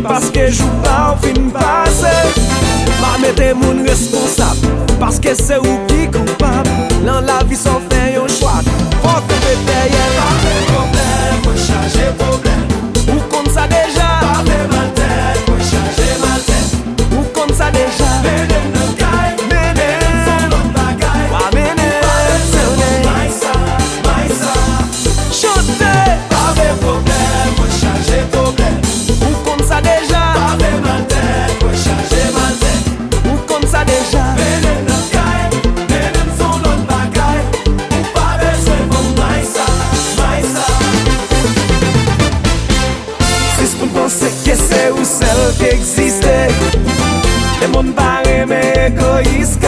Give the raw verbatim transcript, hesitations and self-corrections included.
paske jou pa ou fin pase. Pa mette moun responsable, paske se ou ki koupable. Nan la vi son fè yon chwa, fok ou pe peye. Pa fe problem, mwen chaje problem. Ou kon sa deja. Pa fe mal tèt, mwen chaje mal tèt. Ou kon sa deja. Menen nan kay, Menen son lot bagay. Wa menen Pa fe moun may sa, may sa. Chote. Pa fe problem, mwen chaje problem. Ou kon sa deja. Pa fe mal tèt, mwen chaje mal tèt. Ou kon sa deja. Menen nan kay, menen son lot bagay. Ou pa bezwe moun may sa, may sa. Sis pou n'pense ke se ou sel ki eksiste. E moun pa reme egoist